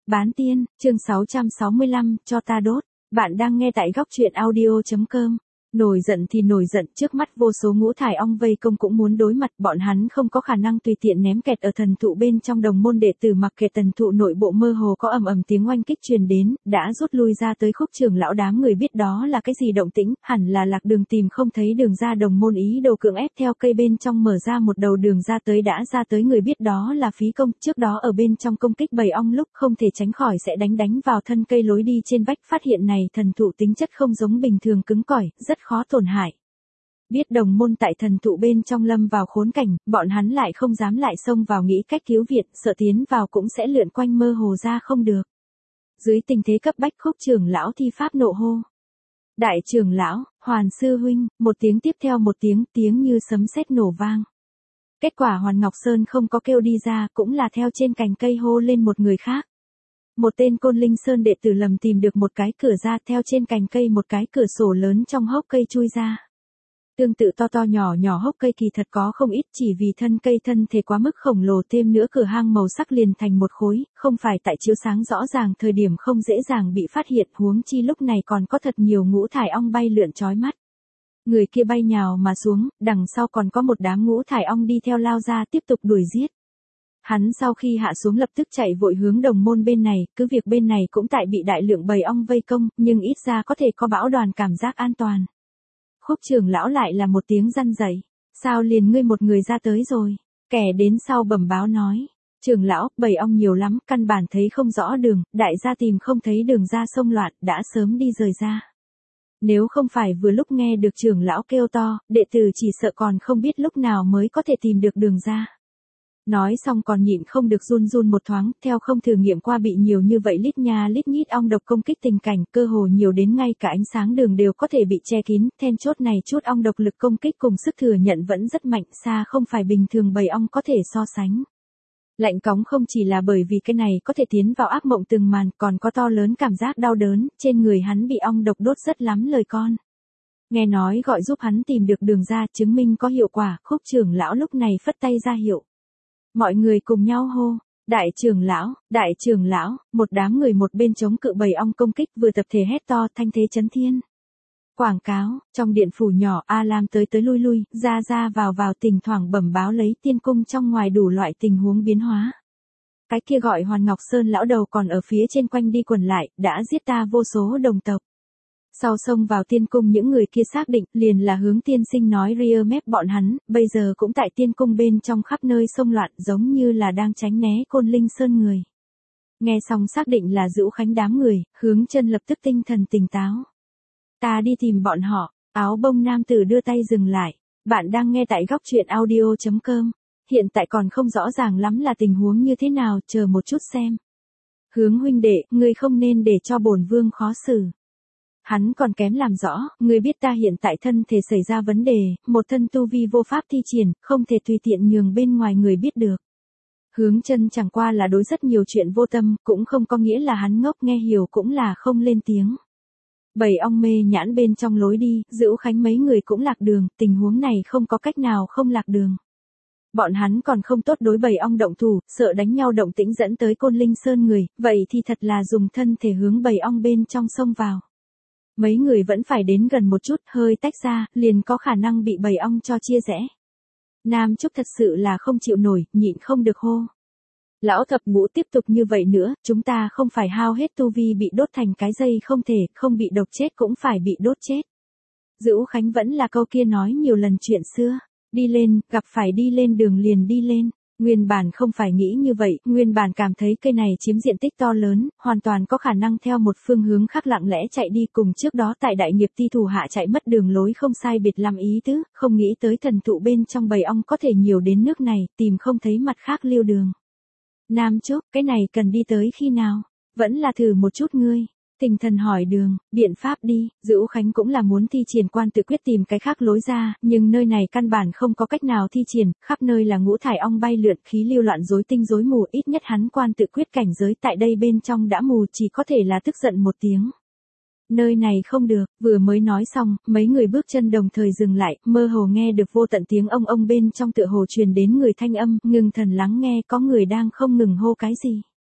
Bán tiên, chương 665, cho ta đốt. Bạn đang nghe tại góc truyện audio.com. Nổi giận thì nổi giận, trước mắt vô số ngũ thải ong vây công cũng muốn đối mặt, bọn hắn không có khả năng tùy tiện ném kẹt ở thần thụ bên trong đồng môn đệ tử, mặc kệ thần thụ nội bộ mơ hồ có ầm ầm tiếng oanh kích truyền đến, đã rút lui ra tới Khúc trưởng lão. Đám người biết đó là cái gì động tĩnh, hẳn là lạc đường tìm không thấy đường ra, đồng môn ý đồ cưỡng ép theo cây bên trong mở ra một đầu đường ra tới, đã ra tới người biết đó là phí công, trước đó ở bên trong công kích bầy ong lúc không thể tránh khỏi sẽ đánh vào thân cây lối đi trên vách, phát hiện này thần thụ tính chất không giống bình thường cứng cỏi, rất khó tổn hại. Biết đồng môn tại thần thụ bên trong lâm vào khốn cảnh, bọn hắn lại không dám lại xông vào nghĩ cách cứu viện, sợ tiến vào cũng sẽ lượn quanh mơ hồ ra không được. Dưới tình thế cấp bách, Khúc trưởng lão thi pháp nộ hô. Đại trưởng lão, Hoàn sư huynh, một tiếng tiếp theo một tiếng như sấm sét nổ vang. Kết quả Hoàn Ngọc Sơn không có kêu đi ra, cũng là theo trên cành cây hô lên một người khác. Một tên Côn Linh Sơn đệ tử lầm tìm được một cái cửa ra, theo trên cành cây một cái cửa sổ lớn trong hốc cây chui ra. Tương tự to nhỏ hốc cây kỳ thật có không ít, chỉ vì thân cây thân thể quá mức khổng lồ, thêm nữa cửa hang màu sắc liền thành một khối, không phải tại chiếu sáng rõ ràng thời điểm không dễ dàng bị phát hiện, huống chi lúc này còn có thật nhiều ngũ thải ong bay lượn chói mắt. Người kia bay nhào mà xuống, đằng sau còn có một đám ngũ thải ong đi theo lao ra tiếp tục đuổi giết. Hắn sau khi hạ xuống lập tức chạy vội hướng đồng môn bên này, cứ việc bên này cũng tại bị đại lượng bầy ong vây công, nhưng ít ra có thể có bão đoàn cảm giác an toàn. Khúc trưởng lão lại là một tiếng răn dậy. Sao liền ngươi một người ra tới rồi? Kẻ đến sau bẩm báo nói. Trưởng lão, bầy ong nhiều lắm, căn bản thấy không rõ đường, đại gia tìm không thấy đường ra xông loạn, đã sớm đi rời ra. Nếu không phải vừa lúc nghe được trưởng lão kêu to, đệ tử chỉ sợ còn không biết lúc nào mới có thể tìm được đường ra. Nói xong còn nhịn không được run một thoáng, theo không thử nghiệm qua bị nhiều như vậy lít nha lít nhít ong độc công kích tình cảnh, cơ hồ nhiều đến ngay cả ánh sáng đường đều có thể bị che kín, then chốt này chút ong độc lực công kích cùng sức thừa nhận vẫn rất mạnh, xa không phải bình thường bầy ong có thể so sánh. Lạnh cóng không chỉ là bởi vì cái này có thể tiến vào ác mộng từng màn, còn có to lớn cảm giác đau đớn, trên người hắn bị ong độc đốt rất lắm lời con. Nghe nói gọi giúp hắn tìm được đường ra, chứng minh có hiệu quả, Khúc trưởng lão lúc này phất tay ra hiệu. Mọi người cùng nhau hô, đại trưởng lão, một đám người một bên chống cự bầy ong công kích vừa tập thể hét to, thanh thế chấn thiên. Quảng cáo, trong điện phủ nhỏ, A Lam tới lui, ra vào thỉnh thoảng bẩm báo lấy tiên cung trong ngoài đủ loại tình huống biến hóa. Cái kia gọi Hoàn Ngọc Sơn lão đầu còn ở phía trên quanh đi quẩn lại, đã giết ta vô số đồng tộc. Sau xông vào tiên cung những người kia xác định liền là hướng tiên sinh nói ria mép bọn hắn, bây giờ cũng tại tiên cung bên trong khắp nơi xông loạn, giống như là đang tránh né Côn Linh Sơn người. Nghe xong xác định là Dữu Khánh đám người, Hướng Chân lập tức tinh thần tỉnh táo. Ta đi tìm bọn họ. Áo bông nam tử đưa tay dừng lại. Bạn đang nghe tại góc truyện audio.com. Hiện tại còn không rõ ràng lắm là tình huống như thế nào, chờ một chút xem. Hướng huynh đệ, ngươi không nên để cho bổn vương khó xử. Hắn còn kém làm rõ, ngươi biết ta hiện tại thân thể xảy ra vấn đề, một thân tu vi vô pháp thi triển, không thể tùy tiện nhường bên ngoài người biết được. Hướng Chân chẳng qua là đối rất nhiều chuyện vô tâm, cũng không có nghĩa là hắn ngốc, nghe hiểu cũng là không lên tiếng. Bầy ong mê nhãn bên trong lối đi, Dữu Khánh mấy người cũng lạc đường, tình huống này không có cách nào không lạc đường. Bọn hắn còn không tốt đối bầy ong động thủ, sợ đánh nhau động tĩnh dẫn tới Côn Linh Sơn người, vậy thì thật là dùng thân thể hướng bầy ong bên trong xông vào. Mấy người vẫn phải đến gần một chút, hơi tách ra, liền có khả năng bị bầy ong cho chia rẽ. Nam Trúc thật sự là không chịu nổi, nhịn không được hô. Lão thập ngũ tiếp tục như vậy nữa, chúng ta không phải hao hết tu vi bị đốt thành cái dây không thể, không bị độc chết cũng phải bị đốt chết. Dữu Khánh vẫn là câu kia nói nhiều lần chuyện xưa, đi lên, gặp phải đi lên đường liền đi lên. Nguyên bản không phải nghĩ như vậy, nguyên bản cảm thấy cây này chiếm diện tích to lớn, hoàn toàn có khả năng theo một phương hướng khác lặng lẽ chạy đi, cùng trước đó tại đại nghiệp ti thủ hạ chạy mất đường lối không sai biệt làm ý tứ, không nghĩ tới thần thụ bên trong bầy ong có thể nhiều đến nước này, tìm không thấy mặt khác lưu đường. Nam Trúc, cái này cần đi tới khi nào? Vẫn là thử một chút ngươi. Tình thần hỏi đường, biện pháp đi, Dữu Khánh cũng là muốn thi triển quan tự quyết tìm cái khác lối ra, nhưng nơi này căn bản không có cách nào thi triển, khắp nơi là ngũ thải ong bay lượn, khí lưu loạn rối tinh rối mù, ít nhất hắn quan tự quyết cảnh giới tại đây bên trong đã mù, chỉ có thể là tức giận một tiếng. Nơi này không được, vừa mới nói xong, mấy người bước chân đồng thời dừng lại, mơ hồ nghe được vô tận tiếng ông bên trong tựa hồ truyền đến người thanh âm, ngừng thần lắng nghe có người đang không ngừng hô cái gì.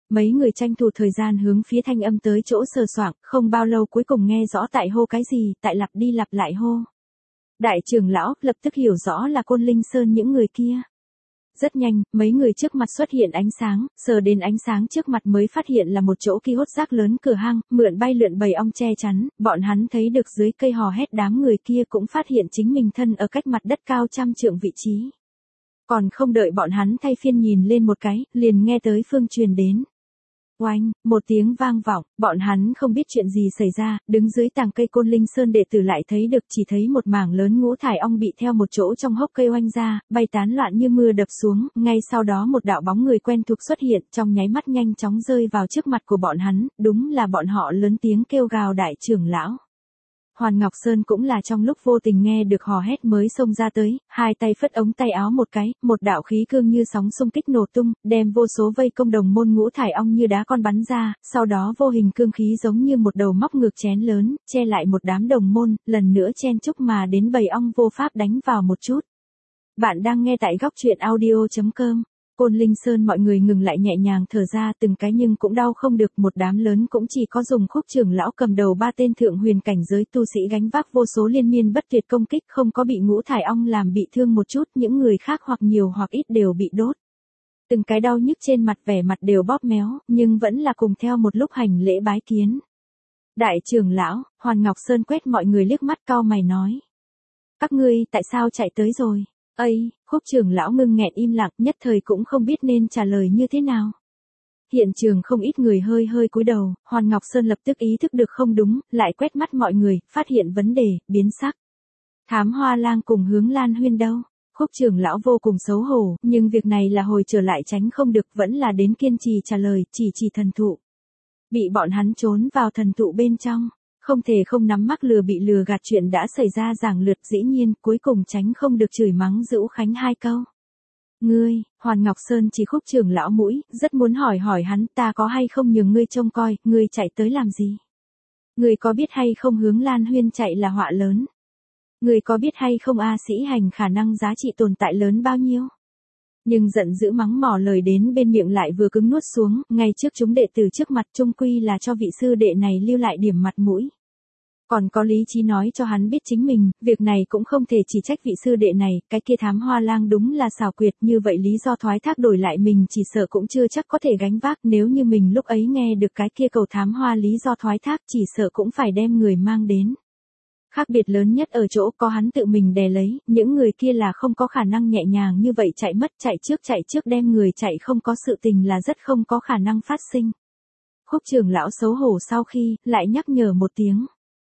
mấy người tranh thủ thời gian hướng phía thanh âm tới chỗ sờ soạng, không bao lâu cuối cùng nghe rõ tại hô cái gì, tại lặp đi lặp lại hô. Đại trưởng lão lập tức hiểu rõ là Côn Linh Sơn những người kia. Rất nhanh, mấy người trước mặt xuất hiện ánh sáng, sờ đến ánh sáng trước mặt mới phát hiện là một chỗ kiosk rác lớn cửa hang, mượn bay lượn bầy ong che chắn, bọn hắn thấy được dưới cây hò hét đám người kia cũng phát hiện chính mình thân ở cách mặt đất cao trăm trượng vị trí. Còn không đợi bọn hắn thay phiên nhìn lên một cái, liền nghe tới phương truyền đến. Oanh, một tiếng vang vọng, bọn hắn không biết chuyện gì xảy ra, đứng dưới tàng cây Côn Linh Sơn đệ tử lại thấy được chỉ thấy một mảng lớn ngũ thải ong bị theo một chỗ trong hốc cây oanh ra, bay tán loạn như mưa đập xuống, ngay sau đó một đạo bóng người quen thuộc xuất hiện, trong nháy mắt nhanh chóng rơi vào trước mặt của bọn hắn, đúng là bọn họ lớn tiếng kêu gào đại trưởng lão. Hoàn Ngọc Sơn cũng là trong lúc vô tình nghe được hò hét mới xông ra tới, hai tay phất ống tay áo một cái, một đạo khí cương như sóng xung kích nổ tung, đem vô số vây công đồng môn ngũ thải ong như đá con bắn ra, sau đó vô hình cương khí giống như một đầu móc ngược chén lớn, che lại một đám đồng môn, lần nữa chen chúc mà đến bầy ong vô pháp đánh vào một chút. Bạn đang nghe tại góc truyện audio.com. Côn Linh Sơn mọi người ngừng lại nhẹ nhàng thở ra từng cái nhưng cũng đau không được, một đám lớn cũng chỉ có dùng Khúc trưởng lão cầm đầu ba tên thượng huyền cảnh giới tu sĩ gánh vác vô số liên miên bất tuyệt công kích, không có bị ngũ thải ong làm bị thương một chút, những người khác hoặc nhiều hoặc ít đều bị đốt. Từng cái đau nhức trên mặt vẻ mặt đều bóp méo, nhưng vẫn là cùng theo một lúc hành lễ bái kiến. Đại trưởng lão, Hoàn Ngọc Sơn quét mọi người liếc mắt cau mày nói. Các ngươi tại sao chạy tới rồi? Ây, Khúc trưởng lão ngưng nghẹn im lặng, nhất thời cũng không biết nên trả lời như thế nào. Hiện trường không ít người hơi hơi cúi đầu, Hoàn Ngọc Sơn lập tức ý thức được không đúng, lại quét mắt mọi người, phát hiện vấn đề, biến sắc. Thám Hoa Lang cùng Hướng Lan Huyên đâu? Khúc trưởng lão vô cùng xấu hổ, nhưng việc này là hồi trở lại tránh không được, vẫn là đến kiên trì trả lời, chỉ thần thụ. Bị bọn hắn trốn vào thần thụ bên trong. Không thể không nắm mắc lừa bị lừa gạt chuyện đã xảy ra giảng lượt, dĩ nhiên cuối cùng tránh không được chửi mắng Dữu Khánh hai câu. Ngươi, Hoàn Ngọc Sơn chỉ Khúc trưởng lão mũi, rất muốn hỏi hắn ta có hay không nhường ngươi trông coi, ngươi chạy tới làm gì? Ngươi có biết hay không Hướng Lan Huyên chạy là họa lớn? Ngươi có biết hay không A Sĩ Hành khả năng giá trị tồn tại lớn bao nhiêu? Nhưng giận dữ mắng mỏ lời đến bên miệng lại vừa cứng nuốt xuống, ngay trước chúng đệ tử trước mặt trung quy là cho vị sư đệ này lưu lại điểm mặt mũi. Còn có lý trí nói cho hắn biết chính mình, việc này cũng không thể chỉ trách vị sư đệ này, cái kia Thám Hoa Lang đúng là xảo quyệt, như vậy lý do thoái thác đổi lại mình chỉ sợ cũng chưa chắc có thể gánh vác, nếu như mình lúc ấy nghe được cái kia cầu Thám Hoa lý do thoái thác chỉ sợ cũng phải đem người mang đến. Khác biệt lớn nhất ở chỗ có hắn tự mình đè lấy, những người kia là không có khả năng nhẹ nhàng như vậy chạy trước đem người chạy, không có sự tình là rất không có khả năng phát sinh. Khúc trưởng lão xấu hổ sau khi, lại nhắc nhở một tiếng.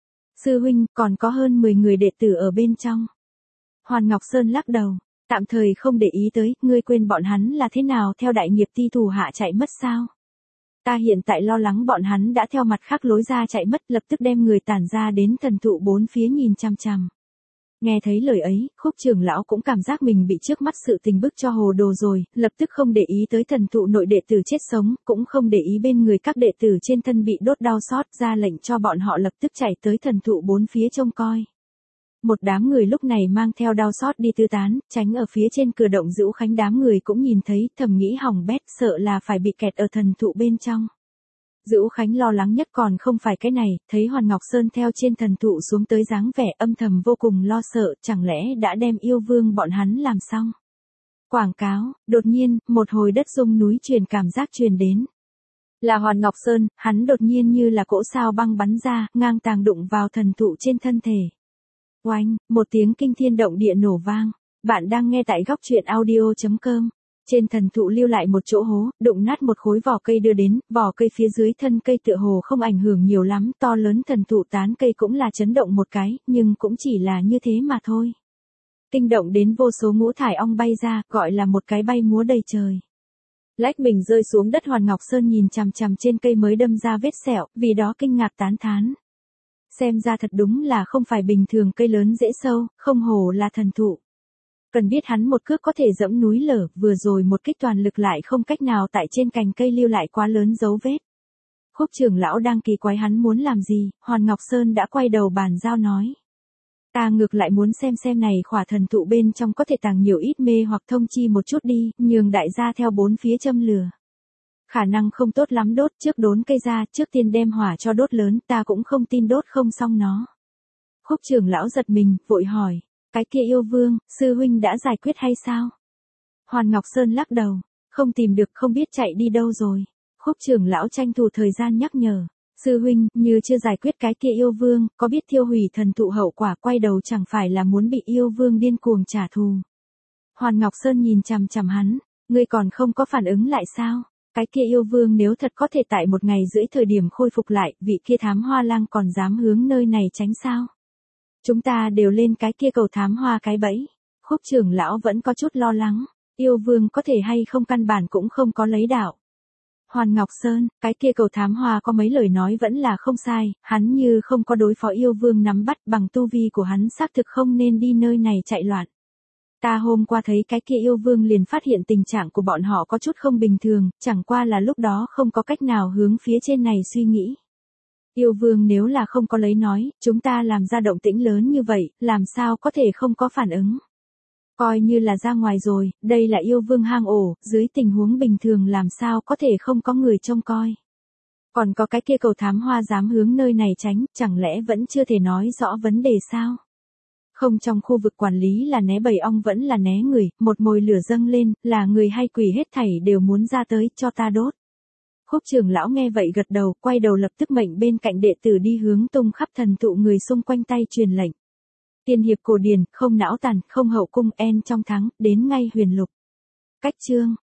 Sư huynh, còn có hơn 10 người đệ tử ở bên trong. Hoàn Ngọc Sơn lắc đầu, tạm thời không để ý tới, ngươi quên bọn hắn là thế nào theo đại nghiệp ti thủ hạ chạy mất sao? Ta hiện tại lo lắng bọn hắn đã theo mặt khác lối ra chạy mất, lập tức đem người tản ra đến thần thụ bốn phía nhìn chằm chằm. Nghe thấy lời ấy, Khúc trưởng lão cũng cảm giác mình bị trước mắt sự tình bức cho hồ đồ rồi, lập tức không để ý tới thần thụ nội đệ tử chết sống, cũng không để ý bên người các đệ tử trên thân bị đốt đau xót, ra lệnh cho bọn họ lập tức chạy tới thần thụ bốn phía trông coi. Một đám người lúc này mang theo đau xót đi tứ tán, tránh ở phía trên cửa động Dữu Khánh, đám người cũng nhìn thấy, thầm nghĩ hỏng bét, sợ là phải bị kẹt ở thần thụ bên trong. Dữu Khánh lo lắng nhất còn không phải cái này, thấy Hoàn Ngọc Sơn theo trên thần thụ xuống tới dáng vẻ âm thầm vô cùng lo sợ, chẳng lẽ đã đem yêu vương bọn hắn làm xong. Quảng cáo, đột nhiên, một hồi đất rung núi chuyển cảm giác truyền đến. Là Hoàn Ngọc Sơn, hắn đột nhiên như là cỗ sao băng bắn ra, ngang tàng đụng vào thần thụ trên thân thể. Oanh, một tiếng kinh thiên động địa nổ vang. Bạn đang nghe tại góc truyện audio.com. Trên thần thụ lưu lại một chỗ hố, đụng nát một khối vỏ cây đưa đến, vỏ cây phía dưới thân cây tựa hồ không ảnh hưởng nhiều lắm, to lớn thần thụ tán cây cũng là chấn động một cái, nhưng cũng chỉ là như thế mà thôi. Kinh động đến vô số ngũ thải ong bay ra, gọi là một cái bay múa đầy trời. Lách mình rơi xuống đất, Hoàn Ngọc Sơn nhìn chằm chằm trên cây mới đâm ra vết sẹo, vì đó kinh ngạc tán thán. Xem ra thật đúng là không phải bình thường cây lớn dễ sâu, không hổ là thần thụ. Cần biết hắn một cước có thể dẫm núi lở, vừa rồi một kích toàn lực lại không cách nào tại trên cành cây lưu lại quá lớn dấu vết. Khúc trưởng lão đang kỳ quái hắn muốn làm gì, Hoàn Ngọc Sơn đã quay đầu bàn giao nói. Ta ngược lại muốn xem này khỏa thần thụ bên trong có thể tàng nhiều ít mê hoặc thông chi một chút đi, nhường đại gia theo bốn phía châm lửa. Khả năng không tốt lắm đốt, trước đốn cây ra, trước tiên đem hỏa cho đốt lớn, ta cũng không tin đốt không xong nó. Khúc trưởng lão giật mình, vội hỏi, cái kia yêu vương, sư huynh đã giải quyết hay sao? Hoàn Ngọc Sơn lắc đầu, không tìm được, không biết chạy đi đâu rồi. Khúc trưởng lão tranh thủ thời gian nhắc nhở, sư huynh, như chưa giải quyết cái kia yêu vương, có biết thiêu hủy thần thụ hậu quả, quay đầu chẳng phải là muốn bị yêu vương điên cuồng trả thù. Hoàn Ngọc Sơn nhìn chằm chằm hắn, ngươi còn không có phản ứng lại sao? Cái kia yêu vương nếu thật có thể tại 1 ngày rưỡi thời điểm khôi phục lại, vị kia thám hoa lang còn dám hướng nơi này tránh sao? Chúng ta đều lên cái kia cầu thám hoa cái bẫy. Khúc trưởng lão vẫn có chút lo lắng, yêu vương có thể hay không căn bản cũng không có lấy đạo. Hoàn Ngọc Sơn, cái kia cầu thám hoa có mấy lời nói vẫn là không sai, hắn như không có đối phó yêu vương nắm bắt, bằng tu vi của hắn xác thực không nên đi nơi này chạy loạn. Ta hôm qua thấy cái kia yêu vương liền phát hiện tình trạng của bọn họ có chút không bình thường, chẳng qua là lúc đó không có cách nào hướng phía trên này suy nghĩ. Yêu vương nếu là không có lấy nói, chúng ta làm ra động tĩnh lớn như vậy, làm sao có thể không có phản ứng. Coi như là ra ngoài rồi, đây là yêu vương hang ổ, dưới tình huống bình thường làm sao có thể không có người trông coi. Còn có cái kia cầu thám hoa dám hướng nơi này tránh, chẳng lẽ vẫn chưa thể nói rõ vấn đề sao? Không, trong khu vực quản lý là né bầy ong vẫn là né người, một mồi lửa dâng lên, là người hay quỷ hết thảy đều muốn ra tới, cho ta đốt. Khúc trưởng lão nghe vậy gật đầu, quay đầu lập tức mệnh bên cạnh đệ tử đi hướng tung khắp thần thụ người xung quanh tay truyền lệnh. Tiên hiệp cổ điển, không não tàn, không hậu cung, en trong thắng, đến ngay huyền lục. Cách chương